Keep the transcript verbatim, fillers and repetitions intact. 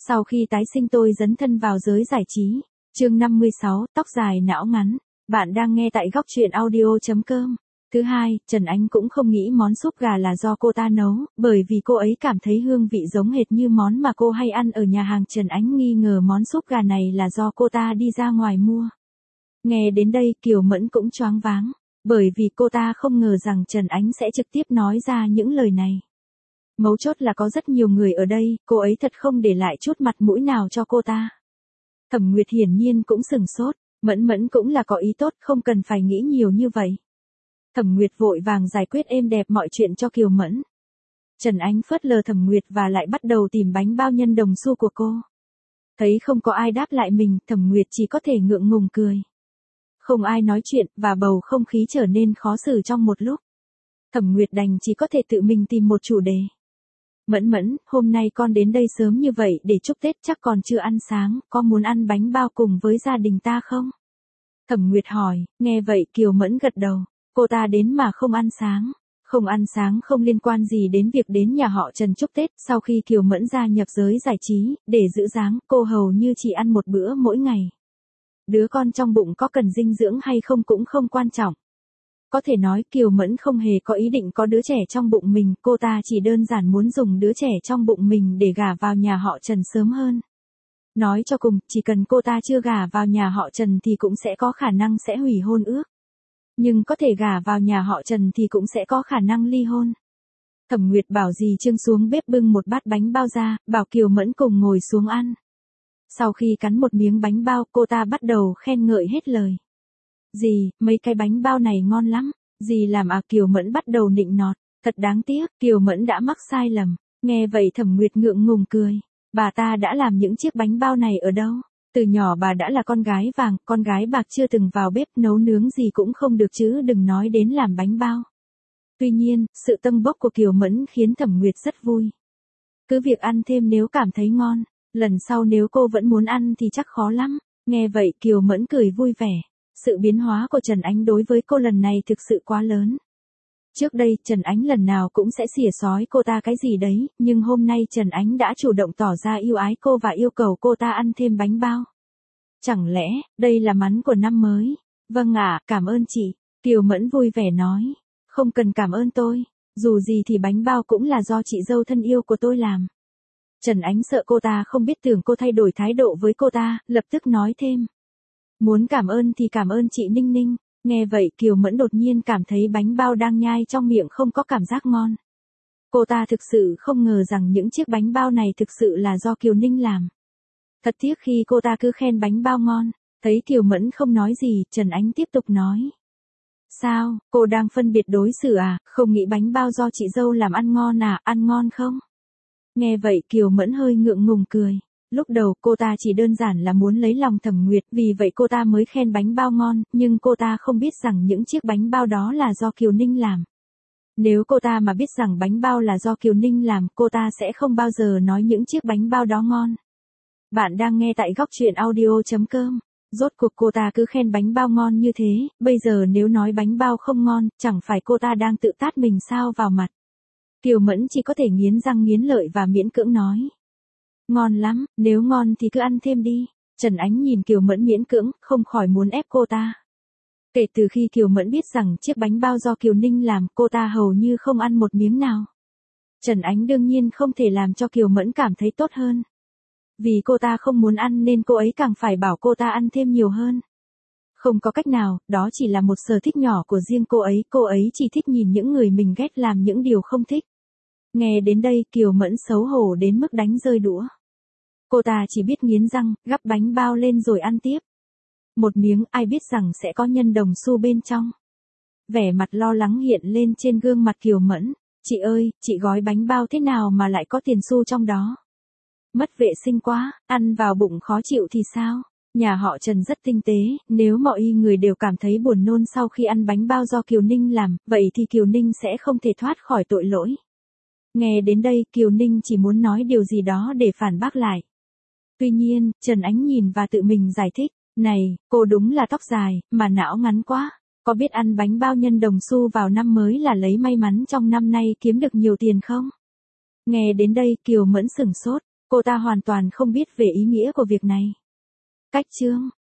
Sau khi tái sinh tôi dấn thân vào giới giải trí. Chương năm mươi sáu, tóc dài não ngắn. Bạn đang nghe tại góc truyện audio chấm com. Thứ hai, Trần Ánh cũng không nghĩ món súp gà là do cô ta nấu, bởi vì cô ấy cảm thấy hương vị giống hệt như món mà cô hay ăn ở nhà hàng. Trần Ánh nghi ngờ món súp gà này là do cô ta đi ra ngoài mua. Nghe đến đây Kiều Mẫn cũng choáng váng, bởi vì cô ta không ngờ rằng Trần Ánh sẽ trực tiếp nói ra những lời này. Mấu chốt là có rất nhiều người ở đây, cô ấy thật không để lại chút mặt mũi nào cho cô ta. Thẩm Nguyệt hiển nhiên cũng sừng sốt, Mẫn Mẫn cũng là có ý tốt, không cần phải nghĩ nhiều như vậy. Thẩm Nguyệt vội vàng giải quyết êm đẹp mọi chuyện cho Kiều Mẫn. Trần Ánh phớt lờ Thẩm Nguyệt và lại bắt đầu tìm bánh bao nhân đồng xu của cô. Thấy không có ai đáp lại mình, Thẩm Nguyệt chỉ có thể ngượng ngùng cười. Không ai nói chuyện và bầu không khí trở nên khó xử trong một lúc. Thẩm Nguyệt đành chỉ có thể tự mình tìm một chủ đề. Mẫn Mẫn, hôm nay con đến đây sớm như vậy để chúc Tết, chắc còn chưa ăn sáng, có muốn ăn bánh bao cùng với gia đình ta không? Thẩm Nguyệt hỏi. Nghe vậy Kiều Mẫn gật đầu. Cô ta đến mà không ăn sáng. Không ăn sáng không liên quan gì đến việc đến nhà họ Trần chúc Tết. Sau khi Kiều Mẫn gia nhập giới giải trí, để giữ dáng, cô hầu như chỉ ăn một bữa mỗi ngày. Đứa con trong bụng có cần dinh dưỡng hay không cũng không quan trọng. Có thể nói Kiều Mẫn không hề có ý định có đứa trẻ trong bụng mình, cô ta chỉ đơn giản muốn dùng đứa trẻ trong bụng mình để gả vào nhà họ Trần sớm hơn. Nói cho cùng, chỉ cần cô ta chưa gả vào nhà họ Trần thì cũng sẽ có khả năng sẽ hủy hôn ước. Nhưng có thể gả vào nhà họ Trần thì cũng sẽ có khả năng ly hôn. Thẩm Nguyệt bảo dì Trương xuống bếp bưng một bát bánh bao ra, bảo Kiều Mẫn cùng ngồi xuống ăn. Sau khi cắn một miếng bánh bao, cô ta bắt đầu khen ngợi hết lời. Dì, mấy cái bánh bao này ngon lắm. Dì làm à? Kiều Mẫn bắt đầu nịnh nọt. Thật đáng tiếc, Kiều Mẫn đã mắc sai lầm. Nghe vậy Thẩm Nguyệt ngượng ngùng cười. Bà ta đã làm những chiếc bánh bao này ở đâu? Từ nhỏ bà đã là con gái vàng, con gái bạc chưa từng vào bếp nấu nướng gì cũng không được chứ đừng nói đến làm bánh bao. Tuy nhiên, sự tâng bốc của Kiều Mẫn khiến Thẩm Nguyệt rất vui. Cứ việc ăn thêm nếu cảm thấy ngon. Lần sau nếu cô vẫn muốn ăn thì chắc khó lắm. Nghe vậy Kiều Mẫn cười vui vẻ. Sự biến hóa của Trần Ánh đối với cô lần này thực sự quá lớn. Trước đây Trần Ánh lần nào cũng sẽ xỉa xói cô ta cái gì đấy, nhưng hôm nay Trần Ánh đã chủ động tỏ ra yêu ái cô và yêu cầu cô ta ăn thêm bánh bao. Chẳng lẽ, đây là mắn của năm mới? Vâng ạ, cảm ơn chị. Kiều Mẫn vui vẻ nói. Không cần cảm ơn tôi. Dù gì thì bánh bao cũng là do chị dâu thân yêu của tôi làm. Trần Ánh sợ cô ta không biết tưởng cô thay đổi thái độ với cô ta, lập tức nói thêm. Muốn cảm ơn thì cảm ơn chị Ninh Ninh. Nghe vậy Kiều Mẫn đột nhiên cảm thấy bánh bao đang nhai trong miệng không có cảm giác ngon. Cô ta thực sự không ngờ rằng những chiếc bánh bao này thực sự là do Kiều Ninh làm. Thật tiếc khi cô ta cứ khen bánh bao ngon. Thấy Kiều Mẫn không nói gì, Trần Ánh tiếp tục nói. Sao, cô đang phân biệt đối xử à, không nghĩ bánh bao do chị dâu làm ăn ngon à, ăn ngon không? Nghe vậy Kiều Mẫn hơi ngượng ngùng cười. Lúc đầu cô ta chỉ đơn giản là muốn lấy lòng Thẩm Nguyệt, vì vậy cô ta mới khen bánh bao ngon, nhưng cô ta không biết rằng những chiếc bánh bao đó là do Kiều Ninh làm. Nếu cô ta mà biết rằng bánh bao là do Kiều Ninh làm, cô ta sẽ không bao giờ nói những chiếc bánh bao đó ngon. Bạn đang nghe tại góc truyện audio chấm com. Rốt cuộc cô ta cứ khen bánh bao ngon như thế, bây giờ nếu nói bánh bao không ngon, chẳng phải cô ta đang tự tát mình sao vào mặt. Kiều Mẫn chỉ có thể nghiến răng nghiến lợi và miễn cưỡng nói. Ngon lắm, nếu ngon thì cứ ăn thêm đi. Trần Ánh nhìn Kiều Mẫn miễn cưỡng, không khỏi muốn ép cô ta. Kể từ khi Kiều Mẫn biết rằng chiếc bánh bao do Kiều Ninh làm, cô ta hầu như không ăn một miếng nào. Trần Ánh đương nhiên không thể làm cho Kiều Mẫn cảm thấy tốt hơn. Vì cô ta không muốn ăn nên cô ấy càng phải bảo cô ta ăn thêm nhiều hơn. Không có cách nào, đó chỉ là một sở thích nhỏ của riêng cô ấy, cô ấy chỉ thích nhìn những người mình ghét làm những điều không thích. Nghe đến đây Kiều Mẫn xấu hổ đến mức đánh rơi đũa. Cô ta chỉ biết nghiến răng, gắp bánh bao lên rồi ăn tiếp. Một miếng ai biết rằng sẽ có nhân đồng xu bên trong. Vẻ mặt lo lắng hiện lên trên gương mặt Kiều Mẫn. Chị ơi, chị gói bánh bao thế nào mà lại có tiền xu trong đó? Mất vệ sinh quá, ăn vào bụng khó chịu thì sao? Nhà họ Trần rất tinh tế, nếu mọi người đều cảm thấy buồn nôn sau khi ăn bánh bao do Kiều Ninh làm, vậy thì Kiều Ninh sẽ không thể thoát khỏi tội lỗi. Nghe đến đây Kiều Ninh chỉ muốn nói điều gì đó để phản bác lại. Tuy nhiên, Trần Ánh nhìn và tự mình giải thích. Này, cô đúng là tóc dài, mà não ngắn quá. Có biết ăn bánh bao nhân đồng xu vào năm mới là lấy may mắn trong năm nay kiếm được nhiều tiền không? Nghe đến đây Kiều Mẫn sửng sốt. Cô ta hoàn toàn không biết về ý nghĩa của việc này. Cách chương